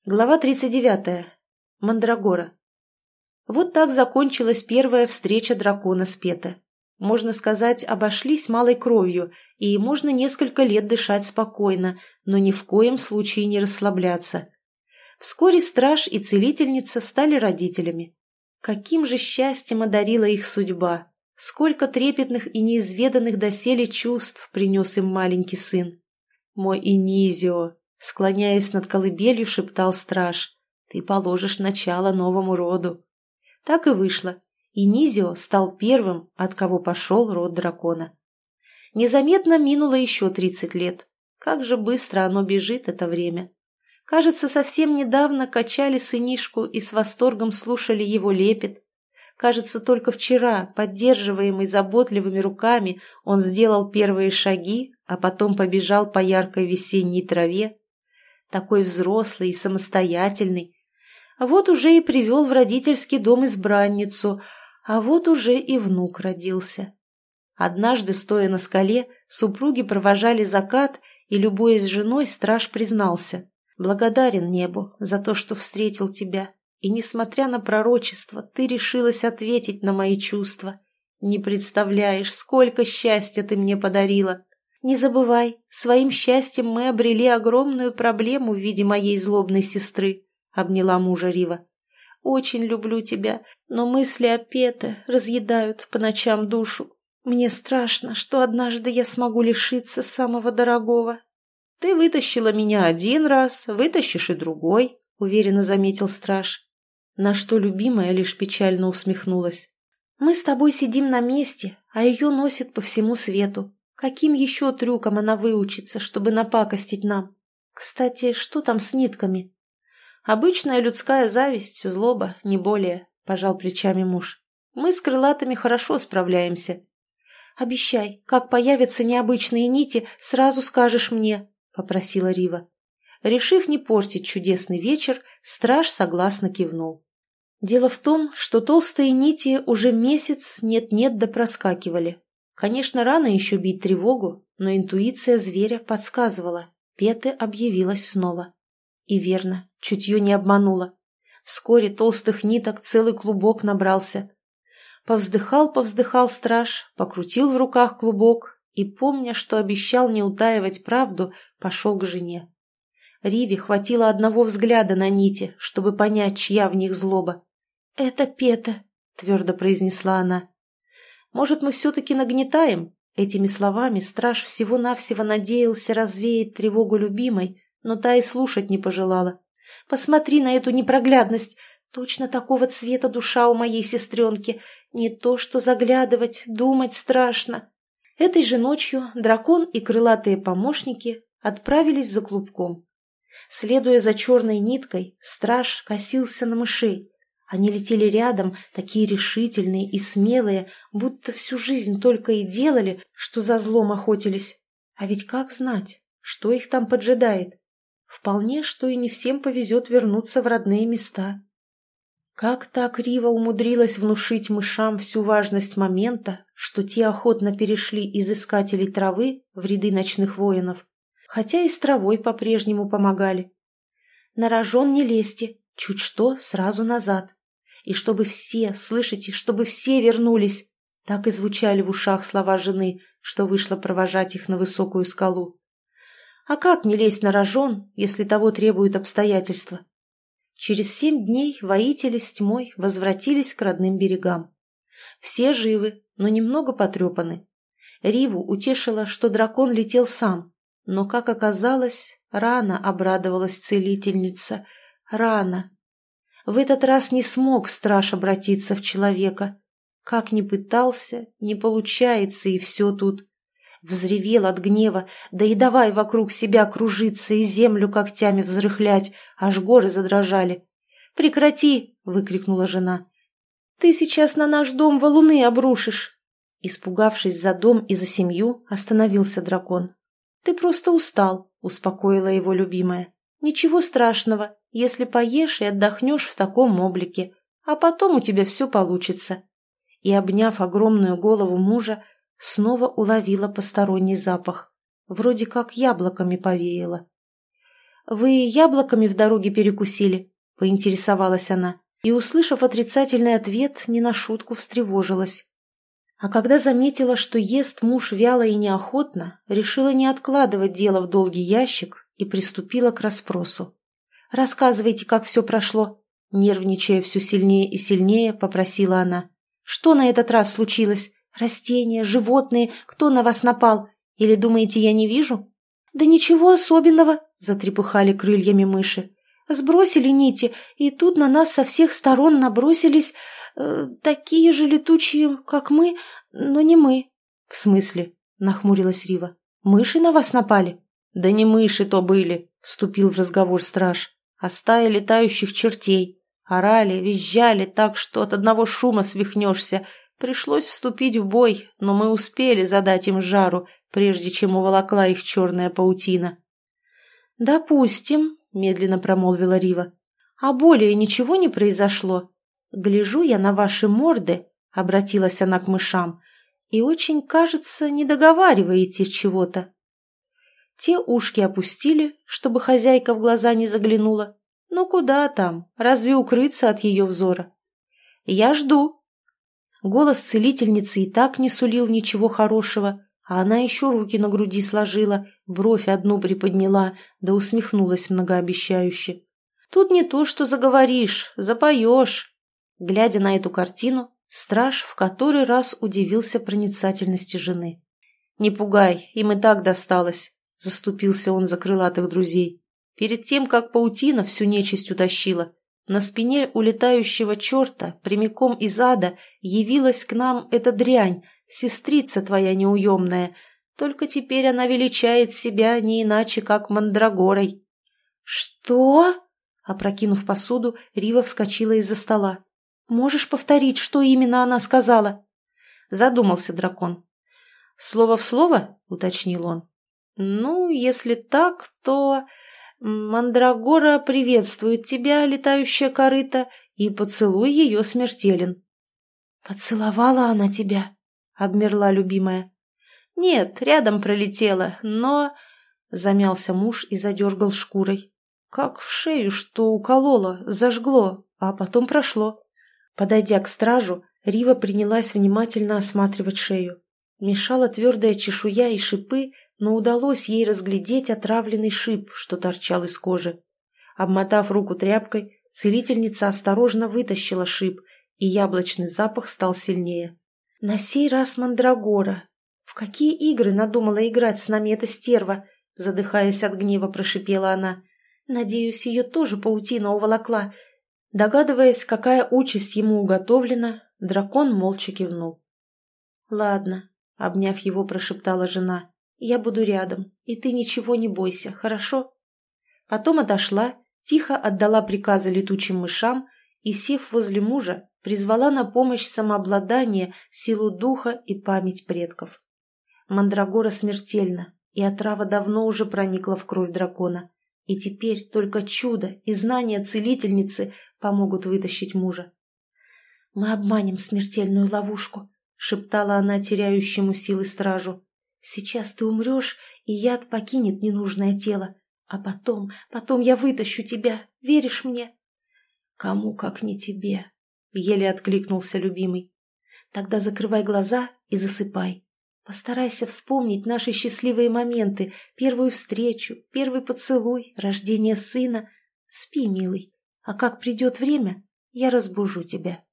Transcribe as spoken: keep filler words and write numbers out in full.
Глава тридцать девятая. Мандрагора. Вот так закончилась первая встреча дракона с Пете. Можно сказать, обошлись малой кровью, и можно несколько лет дышать спокойно, но ни в коем случае не расслабляться. Вскоре страж и целительница стали родителями. Каким же счастьем одарила их судьба! Сколько трепетных и неизведанных доселе чувств принес им маленький сын! Мой Инизио! Склоняясь над колыбелью, шептал страж: «Ты положишь начало новому роду». Так и вышло. Инизио стал первым, от кого пошел род дракона. Незаметно минуло еще тридцать лет. Как же быстро оно бежит, это время. Кажется, совсем недавно качали сынишку и с восторгом слушали его лепет. Кажется, только вчера, поддерживаемый заботливыми руками, он сделал первые шаги, а потом побежал по яркой весенней траве. Такой взрослый и самостоятельный. А вот уже и привел в родительский дом избранницу, а вот уже и внук родился. Однажды, стоя на скале, супруги провожали закат, и, любуясь женой, страж признался: «Благодарен небу за то, что встретил тебя, и, несмотря на пророчество, ты решилась ответить на мои чувства. Не представляешь, сколько счастья ты мне подарила. Не забывай, своим счастьем мы обрели огромную проблему в виде моей злобной сестры», — обняла мужа Рива. «Очень люблю тебя, но мысли о Пете разъедают по ночам душу. Мне страшно, что однажды я смогу лишиться самого дорогого». «Ты вытащила меня один раз, вытащишь и другой», — уверенно заметил страж. На что любимая лишь печально усмехнулась. «Мы с тобой сидим на месте, а ее носит по всему свету. Каким еще трюком она выучится, чтобы напакостить нам? Кстати, что там с нитками?» «Обычная людская зависть, злоба, не более», — пожал плечами муж. «Мы с крылатыми хорошо справляемся». «Обещай, как появятся необычные нити, сразу скажешь мне», — попросила Рива. Решив не портить чудесный вечер, страж согласно кивнул. Дело в том, что толстые нити уже месяц нет-нет да проскакивали. Конечно, рано еще бить тревогу, но интуиция зверя подсказывала. Пете объявилась снова. И верно, чутье не обмануло. Вскоре толстых ниток целый клубок набрался. Повздыхал-повздыхал страж, покрутил в руках клубок и, помня, что обещал не утаивать правду, пошел к жене. Риве хватило одного взгляда на нити, чтобы понять, чья в них злоба. «Это Пете», — твердо произнесла она. «Может, мы все-таки нагнетаем?» Этими словами страж всего-навсего надеялся развеять тревогу любимой, но та и слушать не пожелала. «Посмотри на эту непроглядность! Точно такого цвета душа у моей сестренки. Не то что заглядывать, думать страшно». Этой же ночью дракон и крылатые помощники отправились за клубком. Следуя за черной ниткой, страж косился на мышей. Они летели рядом, такие решительные и смелые, будто всю жизнь только и делали, что за злом охотились. А ведь как знать, что их там поджидает? Вполне, что и не всем повезет вернуться в родные места. Как так Рива умудрилась внушить мышам всю важность момента, что те охотно перешли из искателей травы в ряды ночных воинов, хотя и с травой по-прежнему помогали. «На рожон не лезьте, чуть что сразу назад. И чтобы все, слышите, чтобы все вернулись!» Так и звучали в ушах слова жены, что вышла провожать их на высокую скалу. А как не лезть на рожон, если того требуют обстоятельства? Через семь дней воители с тьмой возвратились к родным берегам. Все живы, но немного потрепаны. Риву утешило, что дракон летел сам, но, как оказалось, рано обрадовалась целительница. Рано. В этот раз не смог страж обратиться в человека. Как ни пытался, не получается, и все тут. Взревел от гнева, да и давай вокруг себя кружиться и землю когтями взрыхлять, аж горы задрожали. «Прекрати!» — выкрикнула жена. «Ты сейчас на наш дом валуны обрушишь!» Испугавшись за дом и за семью, остановился дракон. «Ты просто устал», — успокоила его любимая. «Ничего страшного, если поешь и отдохнешь в таком облике, а потом у тебя все получится». И, обняв огромную голову мужа, снова уловила посторонний запах. Вроде как яблоками повеяло. вы яблоками в дороге перекусили?» – поинтересовалась она. И, услышав отрицательный ответ, не на шутку встревожилась. А когда заметила, что ест муж вяло и неохотно, решила не откладывать дело в долгий ящик и приступила к расспросу. «Рассказывайте, как все прошло», – нервничая все сильнее и сильнее, попросила она. «Что на этот раз случилось? Растения, животные, кто на вас напал? Или думаете, я не вижу?» «Да ничего особенного», – затрепыхали крыльями мыши. «Сбросили нити, и тут на нас со всех сторон набросились э, такие же летучие, как мы, но не мы». «В смысле?» – нахмурилась Рива. «Мыши на вас напали?» «Да не мыши то были», – вступил в разговор страж, «а стая летающих чертей. Орали, визжали так, что от одного шума свихнешься. Пришлось вступить в бой, но мы успели задать им жару, прежде чем уволокла их черная паутина». «Допустим», — медленно промолвила Рива. «А более ничего не произошло? Гляжу я на ваши морды», — обратилась она к мышам, «и очень, кажется, не договариваете чего-то». Те ушки опустили, чтобы хозяйка в глаза не заглянула. Ну куда там, разве укрыться от ее взора? «Я жду». Голос целительницы и так не сулил ничего хорошего, а она еще руки на груди сложила, бровь одну приподняла, да усмехнулась многообещающе. «Тут не то, что заговоришь, запоешь». Глядя на эту картину, страж в который раз удивился проницательности жены. «Не пугай, им и так досталось», — заступился он за крылатых друзей. «Перед тем, как паутина всю нечисть утащила, на спине улетающего черта прямиком из ада явилась к нам эта дрянь, сестрица твоя неуемная, только теперь она величает себя не иначе, как мандрагорой». «Что?» — опрокинув посуду, Рива вскочила из-за стола. «Можешь повторить, что именно она сказала?» Задумался дракон. «Слово в слово?» — уточнил он. «Ну, если так, то... Мандрагора приветствует тебя, летающая корыта, и поцелуй ее смертелен». «Поцеловала она тебя?» — обмерла любимая. «Нет, рядом пролетела, но...» — замялся муж и задергал шкурой. «Как в шею что укололо, зажгло, а потом прошло». Подойдя к стражу, Рива принялась внимательно осматривать шею. Мешала твердая чешуя и шипы, но удалось ей разглядеть отравленный шип, что торчал из кожи. Обмотав руку тряпкой, целительница осторожно вытащила шип, и яблочный запах стал сильнее. «На сей раз мандрагора. В какие игры надумала играть с нами эта стерва?» Задыхаясь от гнева, прошипела она. «Надеюсь, ее тоже паутина уволокла». Догадываясь, какая участь ему уготовлена, дракон молча кивнул. «Ладно», — обняв его, прошептала жена. «Я буду рядом, и ты ничего не бойся, хорошо?» Потом отошла, тихо отдала приказы летучим мышам и, сев возле мужа, призвала на помощь самообладание, силу духа и память предков. Мандрагора смертельна, и отрава давно уже проникла в кровь дракона, и теперь только чудо и знания целительницы помогут вытащить мужа. «Мы обманем смертельную ловушку», — шептала она теряющему силы стражу. «Сейчас ты умрешь, и яд покинет ненужное тело. А потом, потом я вытащу тебя. Веришь мне?» «Кому, как не тебе?» — еле откликнулся любимый. «Тогда закрывай глаза и засыпай. Постарайся вспомнить наши счастливые моменты, первую встречу, первый поцелуй, рождение сына. Спи, милый, а как придет время, я разбужу тебя».